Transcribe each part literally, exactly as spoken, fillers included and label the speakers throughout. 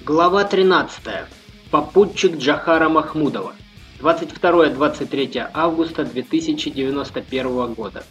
Speaker 1: Глава тринадцатая. Попутчик Джохара Махмудова. двадцать второе — двадцать третье августа две тысячи девяносто первого года.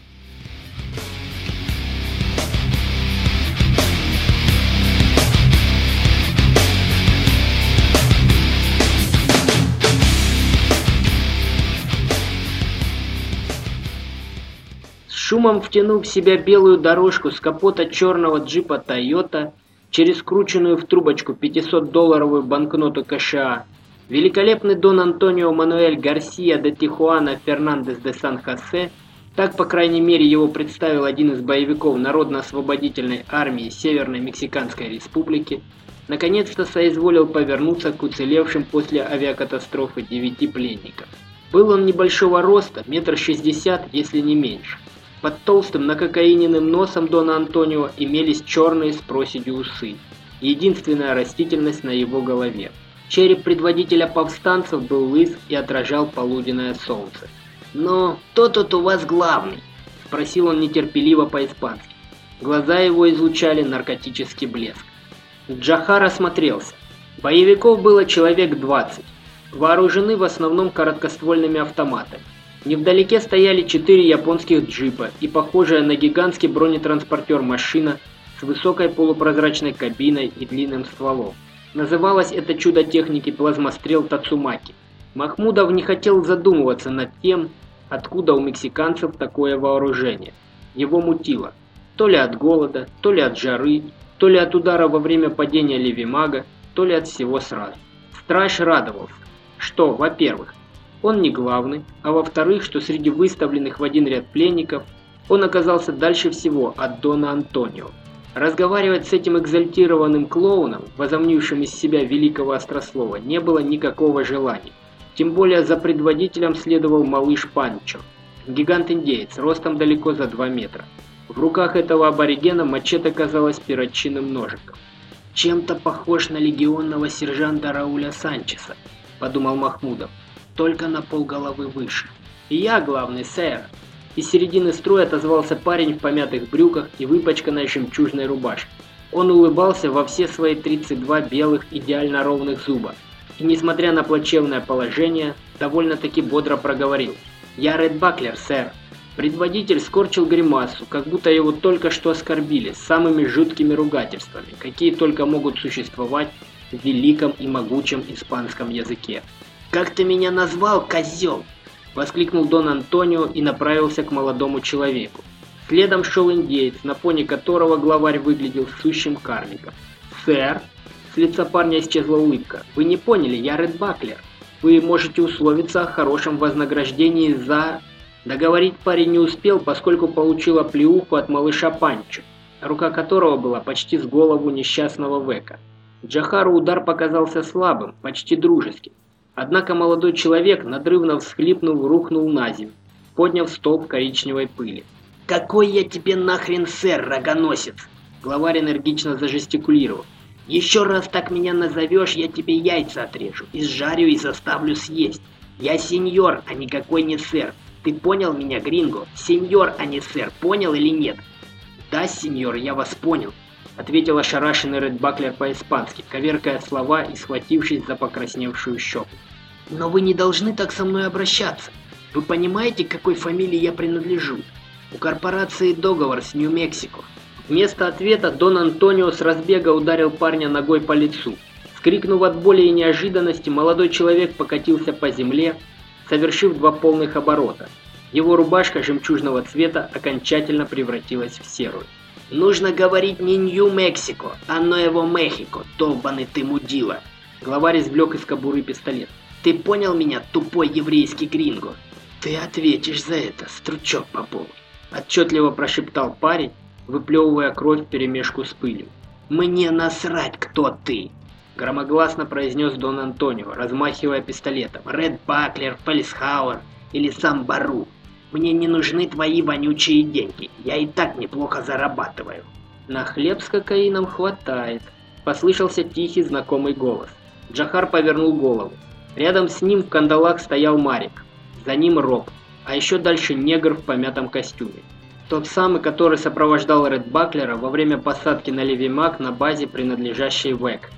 Speaker 1: С шумом втянув в себя белую дорожку с капота черного джипа Toyota через скрученную в трубочку пятисотдолларовую банкноту КША, великолепный Дон Антонио Мануэль Гарсия де Тихуана Фернандес де Сан-Хосе, так по крайней мере его представил один из боевиков Народно-освободительной армии Северной Мексиканской Республики, наконец-то соизволил повернуться к уцелевшим после авиакатастрофы девяти пленникам. Был он небольшого роста, метр шестьдесят, если не меньше. Под толстым накокаиненным носом Дона Антонио имелись черные с проседью усы, единственная растительность на его голове. Череп предводителя повстанцев был лыс и отражал полуденное солнце. «Но кто тут у вас главный?» – спросил он нетерпеливо по-испански. Глаза его излучали наркотический блеск. Джохар осмотрелся. Боевиков было человек двадцать, вооружены в основном короткоствольными автоматами. Невдалеке стояли четыре японских джипа и похожая на гигантский бронетранспортер машина с высокой полупрозрачной кабиной и длинным стволом. Называлось это чудо техники плазмострел Тацумаки. Махмудов не хотел задумываться над тем, откуда у мексиканцев такое вооружение. Его мутило. То ли от голода, то ли от жары, то ли от удара во время падения Левимага, то ли от всего сразу. Страж радовался, что, во-первых, он не главный, а во-вторых, что среди выставленных в один ряд пленников он оказался дальше всего от Дона Антонио. Разговаривать с этим экзальтированным клоуном, возомнившим из себя великого острослова, не было никакого желания. Тем более за предводителем следовал малыш Панчо, гигант-индеец, ростом далеко за два метра. В руках этого аборигена мачете казалось перочинным ножиком. «Чем-то похож на легионного сержанта Рауля Санчеса», – подумал Махмудов. «Только на полголовы выше». «И я главный, сэр!» Из середины строя отозвался парень в помятых брюках и выпачканной жемчужной рубашке. Он улыбался во все свои тридцать два белых идеально ровных зуба и, несмотря на плачевное положение, довольно-таки бодро проговорил: «Я Ред Баклер, сэр». Предводитель скорчил гримасу, как будто его только что оскорбили самыми жуткими ругательствами, какие только могут существовать в великом и могучем испанском языке. «Как ты меня назвал, козел?» – воскликнул Дон Антонио и направился к молодому человеку. Следом шел индеец, на фоне которого главарь выглядел сущим карликом. «Сэр?» – с лица парня исчезла улыбка. «Вы не поняли, я Ред Баклер. Вы можете условиться о хорошем вознаграждении за...» Договорить парень не успел, поскольку получил оплеуху от малыша Панчо, рука которого была почти с голову несчастного Века. Джохару удар показался слабым, почти дружеским. Однако молодой человек, надрывно всхлипнув, рухнул на землю, подняв столб коричневой пыли. «Какой я тебе нахрен сэр, рогоносец?» Главарь энергично зажестикулировал. «Еще раз так меня назовешь, я тебе яйца отрежу, изжарю и заставлю съесть. Я сеньор, а никакой не сэр. Ты понял меня, гринго? Сеньор, а не сэр, понял или нет?» «Да, сеньор, я вас понял», — ответил ошарашенный Ред Баклер по-испански, коверкая слова и схватившись за покрасневшую щеку. «Но вы не должны так со мной обращаться. Вы понимаете, к какой фамилии я принадлежу? У корпорации договор с Нью-Мексико». Вместо ответа Дон Антонио с разбега ударил парня ногой по лицу. Вскрикнув от боли и неожиданности, молодой человек покатился по земле, совершив два полных оборота. Его рубашка жемчужного цвета окончательно превратилась в серую. «Нужно говорить не Нью-Мексико, а Нуэво-Мехико, долбаный ты мудила!» Главарь извлек из кобуры пистолет. «Ты понял меня, тупой еврейский гринго?» «Ты ответишь за это, стручок по полу!» Отчетливо прошептал парень, выплевывая кровь вперемешку с пылью. «Мне насрать, кто ты!» Громогласно произнес Дон Антонио, размахивая пистолетом. «Ред Баклер, Фельсхауэр или сам Бару. Мне не нужны твои вонючие деньги, я и так неплохо зарабатываю». «На хлеб с кокаином хватает», – послышался тихий знакомый голос. Джохар повернул голову. Рядом с ним в кандалах стоял Марик, за ним Роб, а еще дальше негр в помятом костюме. Тот самый, который сопровождал Ред Баклера во время посадки на Левимаг на базе, принадлежащей Век.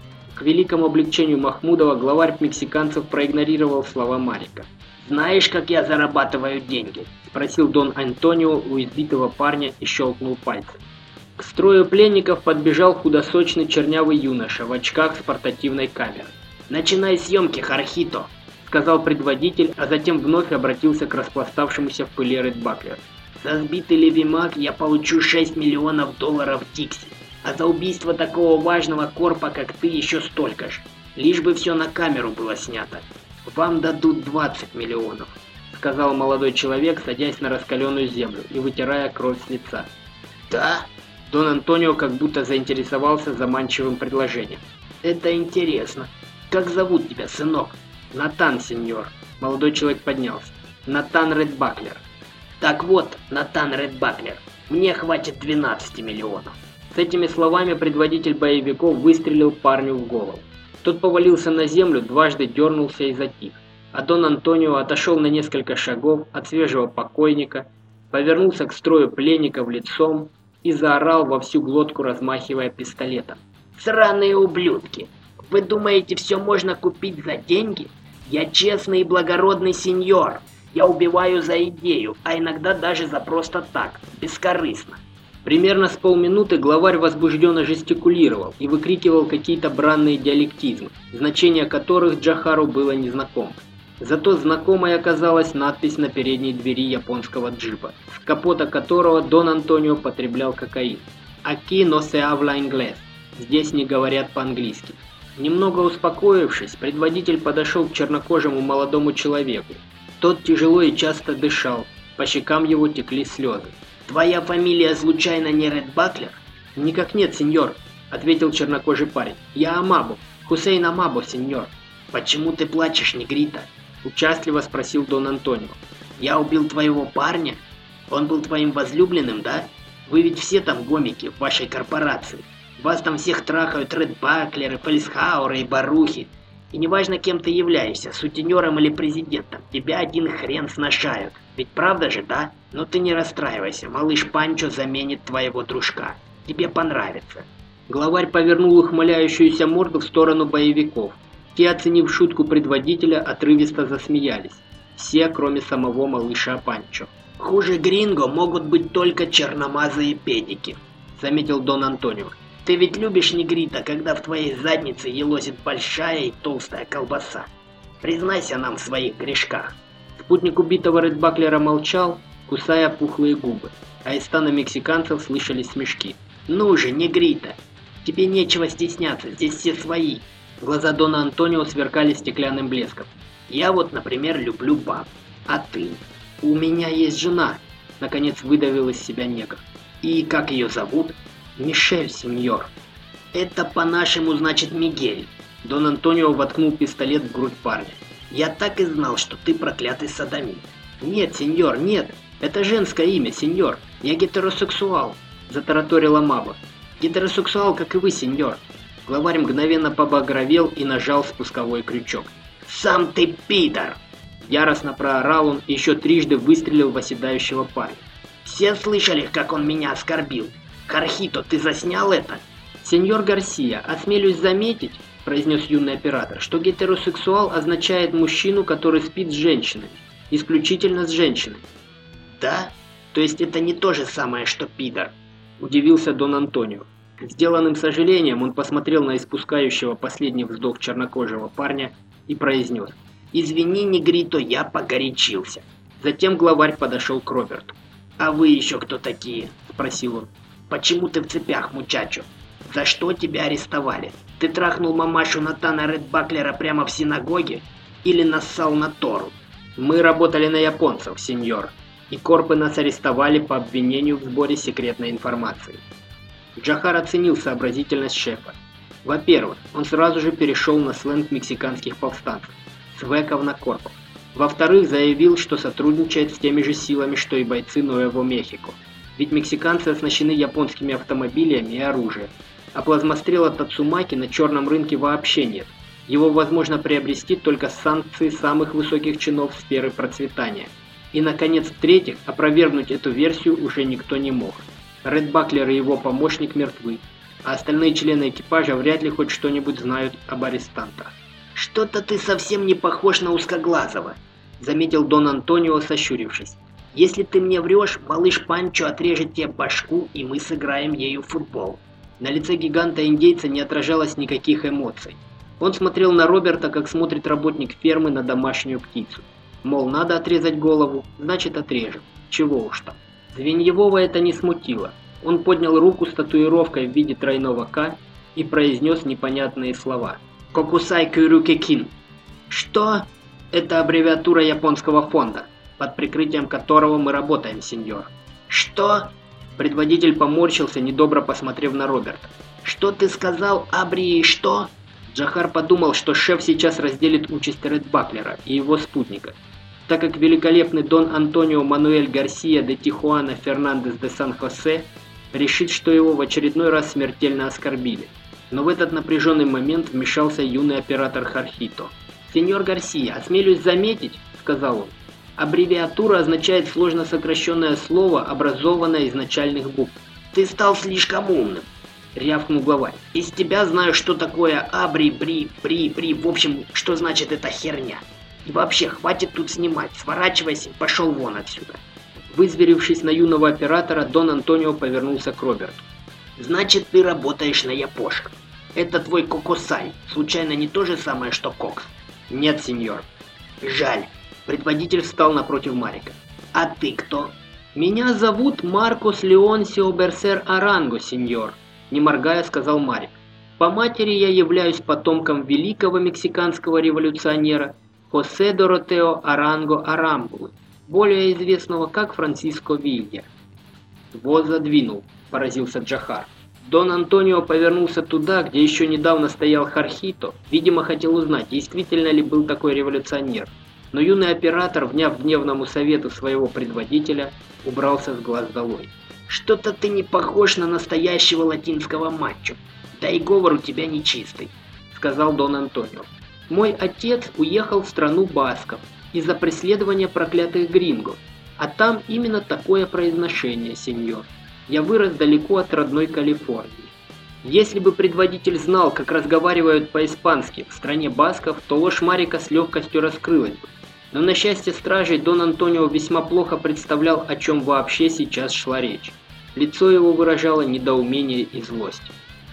Speaker 1: К великому облегчению Махмудова главарь мексиканцев проигнорировал слова Марика. «Знаешь, как я зарабатываю деньги?» – спросил Дон Антонио у избитого парня и щелкнул пальцем. К строю пленников подбежал худосочный чернявый юноша в очках с портативной камерой. «Начинай съемки, Хорхито!» – сказал предводитель, а затем вновь обратился к распластавшемуся в пыли Редбаклеру. «За сбитый Левимаг я получу шесть миллионов долларов Дикси, а за убийство такого важного корпа, как ты, еще столько же. Лишь бы все на камеру было снято. Вам дадут двадцать миллионов», — сказал молодой человек, садясь на раскаленную землю и вытирая кровь с лица. «Да?» Дон Антонио как будто заинтересовался заманчивым предложением. «Это интересно. Как зовут тебя, сынок?» «Натан, сеньор». Молодой человек поднялся. «Натан Редбаклер». «Так вот, Натан Редбаклер, мне хватит двенадцати миллионов». С этими словами предводитель боевиков выстрелил парню в голову. Тот повалился на землю, дважды дернулся и затих. А Дон Антонио отошел на несколько шагов от свежего покойника, повернулся к строю пленников лицом и заорал во всю глотку, размахивая пистолетом. «Сраные ублюдки! Вы думаете, все можно купить за деньги? Я честный и благородный сеньор. Я убиваю за идею, а иногда даже за просто так, бескорыстно». Примерно с полминуты главарь возбужденно жестикулировал и выкрикивал какие-то бранные диалектизмы, значение которых Джохару было незнакомо. Зато знакомой оказалась надпись на передней двери японского джипа, с капота которого Дон Антонио потреблял кокаин. «Aquí no se habla inglés» – «Здесь не говорят по-английски». Немного успокоившись, предводитель подошел к чернокожему молодому человеку. Тот тяжело и часто дышал, по щекам его текли слезы. «Твоя фамилия случайно не Редбаклер?» «Никак нет, сеньор», — ответил чернокожий парень. «Я Амабо, Хусейн Амабо, сеньор». «Почему ты плачешь, негрита?» — участливо спросил Дон Антонио. «Я убил твоего парня? Он был твоим возлюбленным, да? Вы ведь все там гомики в вашей корпорации. Вас там всех трахают Редбаклеры, Фельсхауры и Барухи. И неважно, кем ты являешься, сутенером или президентом, тебя один хрен сношают. Ведь правда же, да? Но ты не расстраивайся, малыш Панчо заменит твоего дружка. Тебе понравится». Главарь повернул ухмыляющуюся морду в сторону боевиков. Те, оценив шутку предводителя, отрывисто засмеялись. Все, кроме самого малыша Панчо. «Хуже гринго могут быть только черномазые педики», — заметил Дон Антонио. «Ты ведь любишь, негрита, когда в твоей заднице елозит большая и толстая колбаса. Признайся нам в своих грешках». Спутник убитого Редбаклера молчал, кусая пухлые губы, а из стана мексиканцев слышались смешки. «Ну же, негрита, тебе нечего стесняться, здесь все свои». Глаза Дона Антонио сверкали стеклянным блеском. «Я вот, например, люблю баб. А ты?» «У меня есть жена», — наконец выдавил из себя негр. «И как ее зовут?» «Мишель, сеньор». «Это по-нашему значит Мигель». Дон Антонио воткнул пистолет в грудь парня. «Я так и знал, что ты проклятый садомит». «Нет, сеньор, нет. Это женское имя, сеньор. Я гетеросексуал», — затараторила Маба. «Гетеросексуал, как и вы, сеньор». Главарь мгновенно побагровел и нажал спусковой крючок. «Сам ты пидор!» Яростно проорал он и еще трижды выстрелил в оседающего парня. «Все слышали, как он меня оскорбил? Хорхито, ты заснял это?» «Сеньор Гарсия, осмелюсь заметить», — произнес юный оператор, «что гетеросексуал означает мужчину, который спит с женщиной. Исключительно с женщиной». «Да? То есть это не то же самое, что пидор?» — удивился Дон Антонио. Сделанным сожалением он посмотрел на испускающего последний вздох чернокожего парня и произнес: «Извини, негрито, я погорячился». Затем главарь подошел к Роберту. «А вы еще кто такие?» – спросил он. «Почему ты в цепях, мучачо? За что тебя арестовали? Ты трахнул мамашу Натана Редбаклера прямо в синагоге? Или нассал на Тору?» «Мы работали на японцев, сеньор, и корпы нас арестовали по обвинению в сборе секретной информации». Джохар оценил сообразительность шефа. Во-первых, он сразу же перешел на сленг мексиканских повстанцев, с веков на корпов. Во-вторых, заявил, что сотрудничает с теми же силами, что и бойцы Нуэво-Мехико. Ведь мексиканцы оснащены японскими автомобилями и оружием, а плазмострела Тацумаки на черном рынке вообще нет. Его возможно приобрести только с санкций самых высоких чинов сферы процветания. И, наконец, в-третьих, опровергнуть эту версию уже никто не мог. Редбаклер и его помощник мертвы. а остальные члены экипажа вряд ли хоть что-нибудь знают об арестантах.
Speaker 2: «Что-то ты совсем не похож на узкоглазого», — заметил Дон Антонио, сощурившись. «Если ты мне врешь, малыш Панчо отрежет тебе башку, и мы сыграем ею в футбол».
Speaker 1: На лице гиганта-индейца не отражалось никаких эмоций. Он смотрел на Роберта, как смотрит работник фермы на домашнюю птицу. Мол, надо отрезать голову, значит отрежем. Чего уж там. Звеньевого это не смутило. Он поднял руку с татуировкой в виде тройного «К» и произнес непонятные слова. «Кокусай Кюрюкекин».
Speaker 2: «Что?»
Speaker 1: Это аббревиатура японского фонда, под прикрытием которого мы работаем, сеньор.
Speaker 2: «Что?»
Speaker 1: Предводитель поморщился, недобро посмотрев на Роберта.
Speaker 2: «Что ты сказал, Абри, и что?»
Speaker 1: Джохар подумал, что шеф сейчас разделит участь Ред Баклера и его спутника, так как великолепный Дон Антонио Мануэль Гарсия де Тихуана Фернандес де Сан-Хосе решит, что его в очередной раз смертельно оскорбили. Но в этот напряженный момент вмешался юный оператор Хорхито. «Сеньор Гарсия, осмелюсь заметить», — сказал он, — «аббревиатура означает сложно сокращенное слово, образованное из начальных букв».
Speaker 2: «Ты стал слишком умным», — рявкнул главарь. «Из тебя знаю, что такое абри, бри, бри, бри, в общем, что значит эта херня. И вообще, хватит тут снимать, сворачивайся и пошел вон отсюда».
Speaker 1: Вызверившись на юного оператора, Дон Антонио повернулся к Роберту.
Speaker 2: «Значит, ты работаешь на япошек. Это твой кокосай, случайно не то же самое, что кокс?»
Speaker 1: «Нет, сеньор».
Speaker 2: «Жаль».
Speaker 1: Предводитель встал напротив Марика.
Speaker 2: «А ты кто?»
Speaker 1: «Меня зовут Маркос Леонсио Берсер Аранго, сеньор», — не моргая сказал Марик. «По матери я являюсь потомком великого мексиканского революционера Хосе Доротео Аранго Арамбулы, более известного как Франсиско Вилья». «Вот задвинул», — поразился Джохар. Дон Антонио повернулся туда, где еще недавно стоял Хорхито, видимо, хотел узнать, действительно ли был такой революционер. Но юный оператор, вняв гневному совету своего предводителя, убрался с глаз долой.
Speaker 2: «Что-то ты не похож на настоящего латинского мачо. Да и говор у тебя нечистый», — сказал Дон Антонио.
Speaker 1: «Мой отец уехал в страну басков из-за преследования проклятых гринго, а там именно такое произношение, сеньор. Я вырос далеко от родной Калифорнии. Если бы предводитель знал, как разговаривают по-испански в стране басков, то ложь Марика с легкостью раскрылась бы. Но на счастье стражей Дон Антонио весьма плохо представлял, о чем вообще сейчас шла речь. Лицо его выражало недоумение и злость.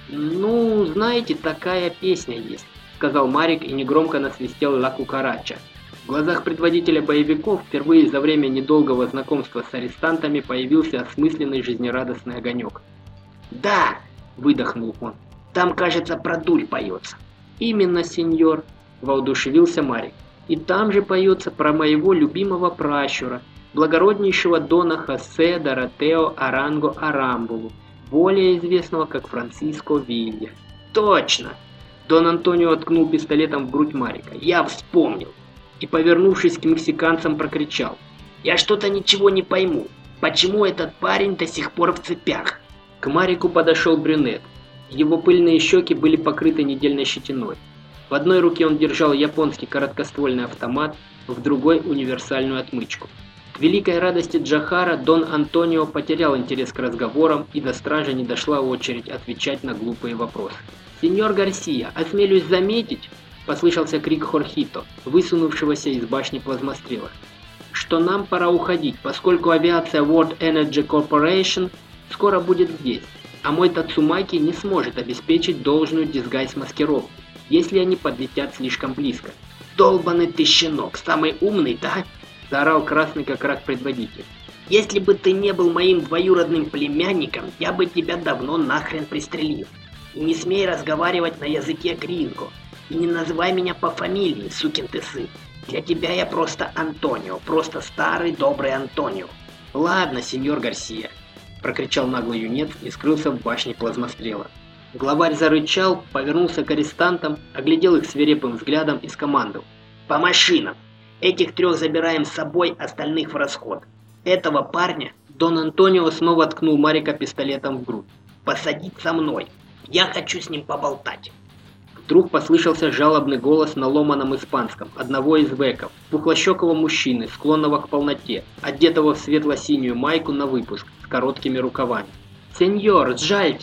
Speaker 1: «Ну, знаете, такая песня есть», — сказал Марик и негромко насвистел «Ла Кукарача». В глазах предводителя боевиков впервые за время недолгого знакомства с арестантами появился осмысленный жизнерадостный огонек.
Speaker 2: «Да!» — выдохнул он. «Там, кажется, про дурь поется».
Speaker 1: «Именно, сеньор», — воодушевился Марик. «И там же поется про моего любимого пращура, благороднейшего Дона Хосе Доротео Аранго Арамбулу, более известного как Франсиско Вилья».
Speaker 2: «Точно!»
Speaker 1: Дон Антонио ткнул пистолетом в грудь Марика.
Speaker 2: «Я вспомнил!»
Speaker 1: И, повернувшись к мексиканцам, прокричал.
Speaker 2: «Я что-то ничего не пойму. Почему этот парень до сих пор в цепях?»
Speaker 1: К Марику подошел брюнет. Его пыльные щеки были покрыты недельной щетиной. В одной руке он держал японский короткоствольный автомат, в другой универсальную отмычку. К великой радости Джохара Дон Антонио потерял интерес к разговорам, и до стражи не дошла очередь отвечать на глупые вопросы. «Сеньор Гарсия, осмелюсь заметить», — послышался крик Хорхито, высунувшегося из башни плазмострела, «что нам пора уходить, поскольку авиация World Energy Corporation скоро будет здесь, а мой Тацумаки не сможет обеспечить должную дисгайз-маскировку, если они подлетят слишком близко».
Speaker 2: «Долбаный ты щенок, самый умный, да?»
Speaker 1: — заорал красный как рак предводитель.
Speaker 2: «Если бы ты не был моим двоюродным племянником, я бы тебя давно нахрен пристрелил. И не смей разговаривать на языке гринго. И не называй меня по фамилии, сукин ты сын. Для тебя я просто Антонио, просто старый добрый Антонио».
Speaker 1: «Ладно, сеньор Гарсия», — прокричал наглый юнец и скрылся в башне плазмострела. Главарь зарычал, повернулся к арестантам, оглядел их свирепым взглядом и скомандовал.
Speaker 2: «По машинам! Этих трех забираем с собой, остальных в расход. Этого парня...»
Speaker 1: Дон Антонио снова ткнул Марика пистолетом в грудь.
Speaker 2: «Посадить со мной. Я хочу с ним поболтать».
Speaker 1: Вдруг послышался жалобный голос на ломаном испанском одного из веков, пухлощекого мужчины, склонного к полноте, одетого в светло-синюю майку на выпуск, с короткими рукавами. «Сеньор, сжальтесь!»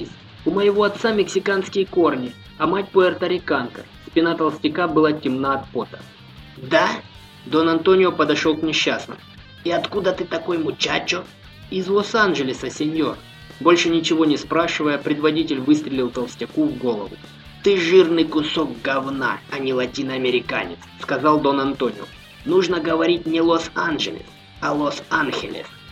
Speaker 1: У моего отца мексиканские корни, а мать пуэрториканка. Спина толстяка была темна от пота.
Speaker 2: Да?
Speaker 1: Дон Антонио подошел к несчастному.
Speaker 2: И откуда ты такой мучачо?
Speaker 1: Из Лос-Анджелеса, сеньор. Больше ничего не спрашивая, предводитель выстрелил толстяку в голову.
Speaker 2: Ты жирный кусок говна, а не латиноамериканец,
Speaker 1: сказал Дон Антонио.
Speaker 2: Нужно говорить не Лос-Анджелес, а Лос-Анхелес.